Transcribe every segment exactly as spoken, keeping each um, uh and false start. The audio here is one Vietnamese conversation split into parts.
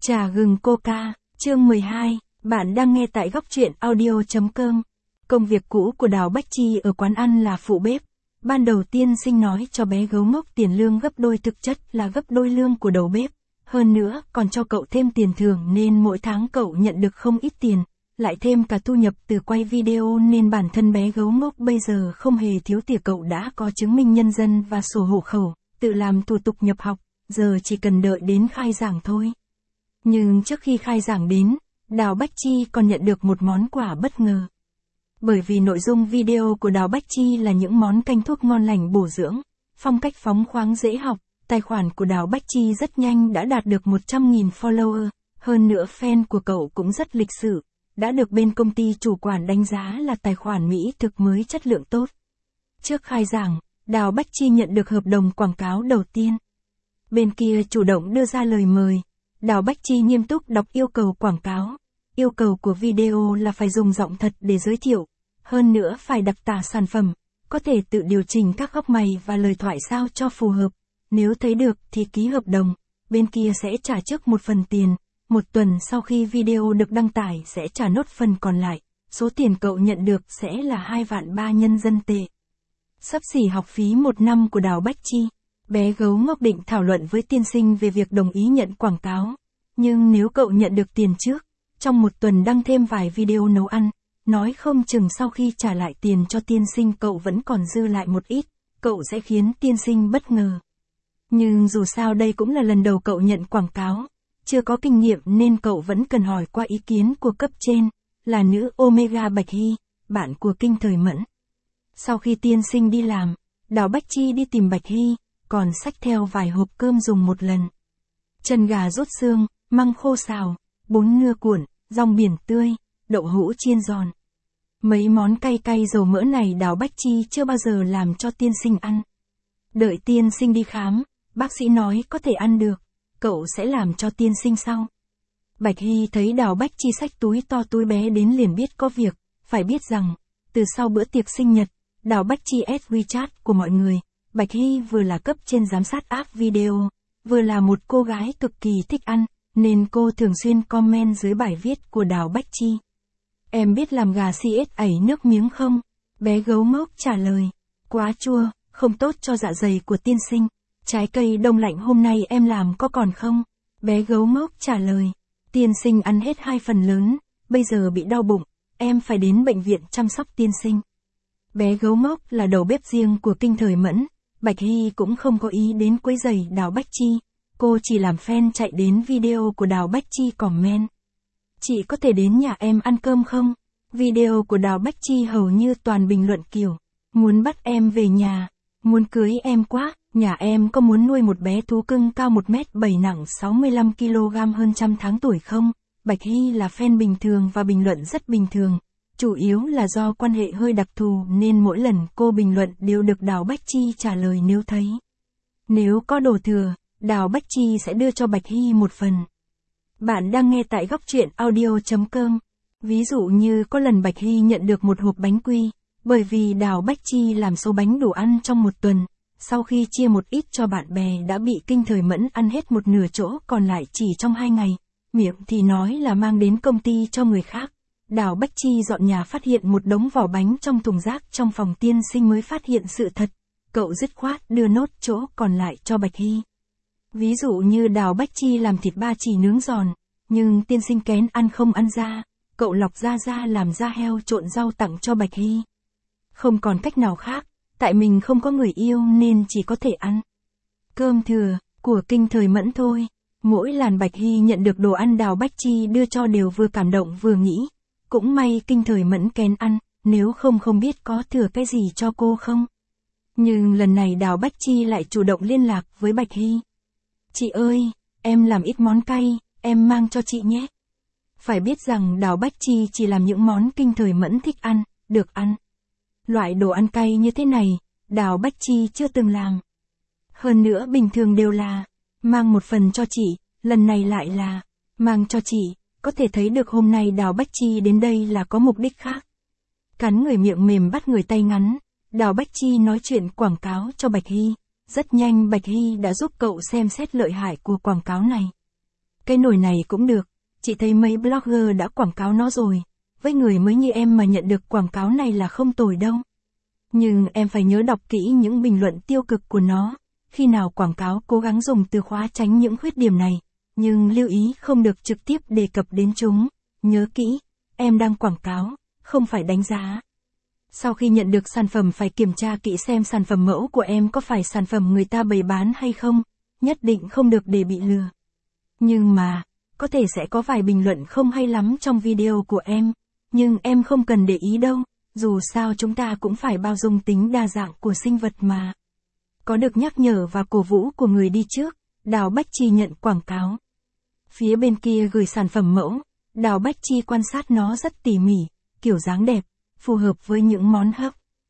Trà gừng Coca, chương mười hai, bạn đang nghe tại góc truyện audio chấm com. Công việc cũ của Đào Bách Chi ở quán ăn là phụ bếp. Ban đầu tiên sinh nói cho bé gấu ngốc tiền lương gấp đôi, thực chất là gấp đôi lương của đầu bếp. Hơn nữa, còn cho cậu thêm tiền thưởng nên mỗi tháng cậu nhận được không ít tiền, lại thêm cả thu nhập từ quay video nên bản thân bé gấu ngốc bây giờ không hề thiếu tiền. Cậu đã có chứng minh nhân dân và sổ hộ khẩu, tự làm thủ tục nhập học, giờ chỉ cần đợi đến khai giảng thôi. Nhưng trước khi khai giảng đến, Đào Bách Chi còn nhận được một món quà bất ngờ. Bởi vì nội dung video của Đào Bách Chi là những món canh thuốc ngon lành bổ dưỡng, phong cách phóng khoáng dễ học, tài khoản của Đào Bách Chi rất nhanh đã đạt được một trăm nghìn follower, hơn nữa fan của cậu cũng rất lịch sự, đã được bên công ty chủ quản đánh giá là tài khoản mỹ thực mới chất lượng tốt. Trước khai giảng, Đào Bách Chi nhận được hợp đồng quảng cáo đầu tiên. Bên kia chủ động đưa ra lời mời. Đào Bách Chi nghiêm túc đọc yêu cầu quảng cáo. Yêu cầu của video là phải dùng giọng thật để giới thiệu, hơn nữa phải đặc tả sản phẩm, có thể tự điều chỉnh các góc mày và lời thoại sao cho phù hợp. Nếu thấy được thì ký hợp đồng, bên kia sẽ trả trước một phần tiền, một tuần sau khi video được đăng tải sẽ trả nốt phần còn lại. Số tiền cậu nhận được sẽ là hai vạn ba nhân dân tệ. Xấp xỉ học phí một năm của Đào Bách Chi. Bé gấu ngốc định thảo luận với tiên sinh về việc đồng ý nhận quảng cáo. Nhưng nếu cậu nhận được tiền trước, trong một tuần đăng thêm vài video nấu ăn, nói không chừng sau khi trả lại tiền cho tiên sinh cậu vẫn còn dư lại một ít, cậu sẽ khiến tiên sinh bất ngờ. Nhưng dù sao đây cũng là lần đầu cậu nhận quảng cáo, chưa có kinh nghiệm nên cậu vẫn cần hỏi qua ý kiến của cấp trên, là nữ Omega Bạch Hy, bạn của Kinh Thời Mẫn. Sau khi tiên sinh đi làm, Đào Bách Chi đi tìm Bạch Hy, còn xách theo vài hộp cơm dùng một lần. Chân gà rút xương, măng khô xào, bún ngưa cuộn, rong biển tươi, đậu hũ chiên giòn. Mấy món cay cay dầu mỡ này Đào Bách Chi chưa bao giờ làm cho tiên sinh ăn. Đợi tiên sinh đi khám, bác sĩ nói có thể ăn được, cậu sẽ làm cho tiên sinh sau. Bạch Hy thấy Đào Bách Chi xách túi to túi bé đến liền biết có việc, phải biết rằng, từ sau bữa tiệc sinh nhật, Đào Bách Chi add WeChat của mọi người. Bạch Hy vừa là cấp trên giám sát app video, vừa là một cô gái cực kỳ thích ăn, nên cô thường xuyên comment dưới bài viết của Đào Bách Chi. Em biết làm gà xê ét ẩy nước miếng không? Bé gấu ngốc trả lời. Quá chua, không tốt cho dạ dày của tiên sinh. Trái cây đông lạnh hôm nay em làm có còn không? Bé gấu ngốc trả lời. Tiên sinh ăn hết hai phần lớn, bây giờ bị đau bụng, em phải đến bệnh viện chăm sóc tiên sinh. Bé gấu ngốc là đầu bếp riêng của Kinh Thời Mẫn. Bạch Hy cũng không có ý đến quấy rầy Đào Bách Chi, cô chỉ làm fan chạy đến video của Đào Bách Chi comment. Chị có thể đến nhà em ăn cơm không? Video của Đào Bách Chi hầu như toàn bình luận kiểu, muốn bắt em về nhà, muốn cưới em quá, nhà em có muốn nuôi một bé thú cưng cao một mét bảy nặng sáu mươi lăm ki lô gam hơn trăm tháng tuổi không? Bạch Hy là fan bình thường và bình luận rất bình thường. Chủ yếu là do quan hệ hơi đặc thù nên mỗi lần cô bình luận đều được Đào Bách Chi trả lời nếu thấy. Nếu có đồ thừa, Đào Bách Chi sẽ đưa cho Bạch Hy một phần. Bạn đang nghe tại góc truyện audio chấm com. Ví dụ như có lần Bạch Hy nhận được một hộp bánh quy, bởi vì Đào Bách Chi làm số bánh đủ ăn trong một tuần, sau khi chia một ít cho bạn bè đã bị Kinh Thời Mẫn ăn hết một nửa chỗ còn lại chỉ trong hai ngày, miệng thì nói là mang đến công ty cho người khác. Đào Bách Chi dọn nhà phát hiện một đống vỏ bánh trong thùng rác trong phòng tiên sinh mới phát hiện sự thật, cậu dứt khoát đưa nốt chỗ còn lại cho Bạch Hy. Ví dụ như Đào Bách Chi làm thịt ba chỉ nướng giòn, nhưng tiên sinh kén ăn không ăn da, cậu lọc da ra làm da heo trộn rau tặng cho Bạch Hy. Không còn cách nào khác, tại mình không có người yêu nên chỉ có thể ăn cơm thừa của Kinh Thời Mẫn thôi. Mỗi lần Bạch Hy nhận được đồ ăn Đào Bách Chi đưa cho đều vừa cảm động vừa nghĩ, cũng may Kinh Thời Mẫn kén ăn, nếu không không biết có thừa cái gì cho cô không. Nhưng lần này Đào Bách Chi lại chủ động liên lạc với Bạch Hy. Chị ơi, em làm ít món cay, em mang cho chị nhé. Phải biết rằng Đào Bách Chi chỉ làm những món Kinh Thời Mẫn thích ăn, được ăn. Loại đồ ăn cay như thế này, Đào Bách Chi chưa từng làm. Hơn nữa bình thường đều là, mang một phần cho chị, lần này lại là, mang cho chị. Có thể thấy được hôm nay Đào Bách Chi đến đây là có mục đích khác. Cắn người miệng mềm bắt người tay ngắn, Đào Bách Chi nói chuyện quảng cáo cho Bạch Hy. Rất nhanh Bạch Hy đã giúp cậu xem xét lợi hại của quảng cáo này. Cái nồi này cũng được, chị thấy mấy blogger đã quảng cáo nó rồi, với người mới như em mà nhận được quảng cáo này là không tồi đâu. Nhưng em phải nhớ đọc kỹ những bình luận tiêu cực của nó, khi nào quảng cáo cố gắng dùng từ khóa tránh những khuyết điểm này, nhưng lưu ý không được trực tiếp đề cập đến chúng, nhớ kỹ, em đang quảng cáo, không phải đánh giá. Sau khi nhận được sản phẩm phải kiểm tra kỹ xem sản phẩm mẫu của em có phải sản phẩm người ta bày bán hay không, nhất định không được để bị lừa. Nhưng mà, có thể sẽ có vài bình luận không hay lắm trong video của em, nhưng em không cần để ý đâu, dù sao chúng ta cũng phải bao dung tính đa dạng của sinh vật mà. Có được nhắc nhở và cổ vũ của người đi trước, Đào Bách Chi nhận quảng cáo. Phía bên kia gửi sản phẩm mẫu, Đào Bách Chi quan sát nó rất tỉ mỉ, kiểu dáng đẹp, phù hợp với những món hấp.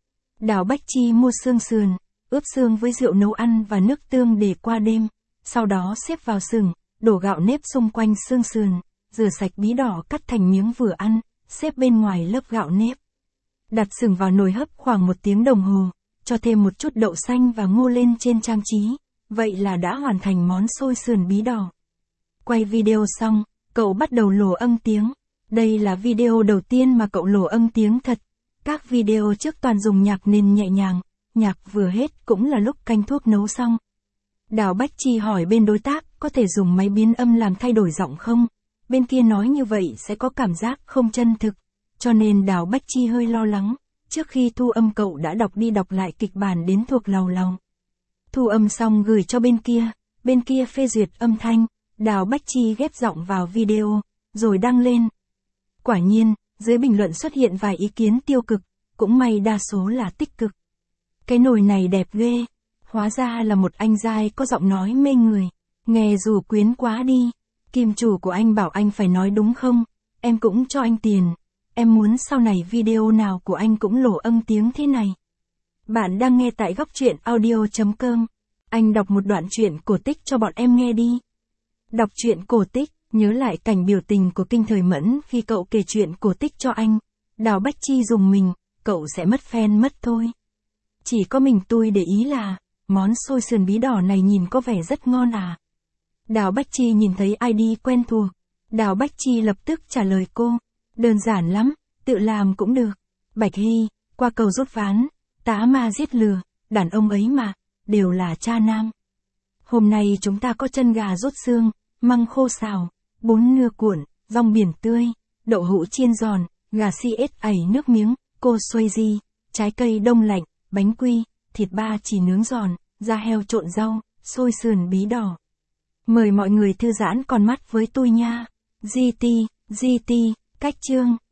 Đào Bách Chi mua xương sườn, ướp xương với rượu nấu ăn và nước tương để qua đêm, sau đó xếp vào sừng, đổ gạo nếp xung quanh xương sườn, rửa sạch bí đỏ cắt thành miếng vừa ăn, xếp bên ngoài lớp gạo nếp. Đặt sừng vào nồi hấp khoảng một tiếng đồng hồ, cho thêm một chút đậu xanh và ngô lên trên trang trí, vậy là đã hoàn thành món xôi sườn bí đỏ. Quay video xong, cậu bắt đầu lồ âm tiếng. Đây là video đầu tiên mà cậu lồ âm tiếng thật. Các video trước toàn dùng nhạc nền nhẹ nhàng, nhạc vừa hết cũng là lúc canh thuốc nấu xong. Đào Bách Chi hỏi bên đối tác có thể dùng máy biến âm làm thay đổi giọng không? Bên kia nói như vậy sẽ có cảm giác không chân thực, cho nên Đào Bách Chi hơi lo lắng. Trước khi thu âm cậu đã đọc đi đọc lại kịch bản đến thuộc lầu lầu. Thu âm xong gửi cho bên kia, bên kia phê duyệt âm thanh, Đào Bách Chi ghép giọng vào video, rồi đăng lên. Quả nhiên, dưới bình luận xuất hiện vài ý kiến tiêu cực, cũng may đa số là tích cực. Cái nồi này đẹp ghê, hóa ra là một anh giai có giọng nói mê người, nghe dù quyến quá đi. Kim chủ của anh bảo anh phải nói đúng không, em cũng cho anh tiền. Em muốn sau này video nào của anh cũng lổ âm tiếng thế này. Bạn đang nghe tại góc truyện audio chấm com. Anh đọc một đoạn truyện cổ tích cho bọn em nghe đi. Đọc truyện cổ tích, nhớ lại cảnh biểu tình của Kinh Thời Mẫn khi cậu kể chuyện cổ tích cho anh. Đào Bách Chi dùng mình, cậu sẽ mất fan mất thôi. Chỉ có mình tôi để ý là, món xôi sườn bí đỏ này nhìn có vẻ rất ngon à. Đào Bách Chi nhìn thấy i đê quen thuộc. Đào Bách Chi lập tức trả lời cô. Đơn giản lắm, tự làm cũng được. Bạch Hy, qua cầu rút ván, tá ma giết lừa, đàn ông ấy mà, đều là cha nam. Hôm nay chúng ta có chân gà rút xương, măng khô xào, bún nưa cuộn, rong biển tươi, đậu hũ chiên giòn, gà si ếch ẩy nước miếng, cô xoay di, trái cây đông lạnh, bánh quy, thịt ba chỉ nướng giòn, da heo trộn rau, xôi sườn bí đỏ. Mời mọi người thư giãn con mắt với tôi nha. giê tê, giê tê, cách chương.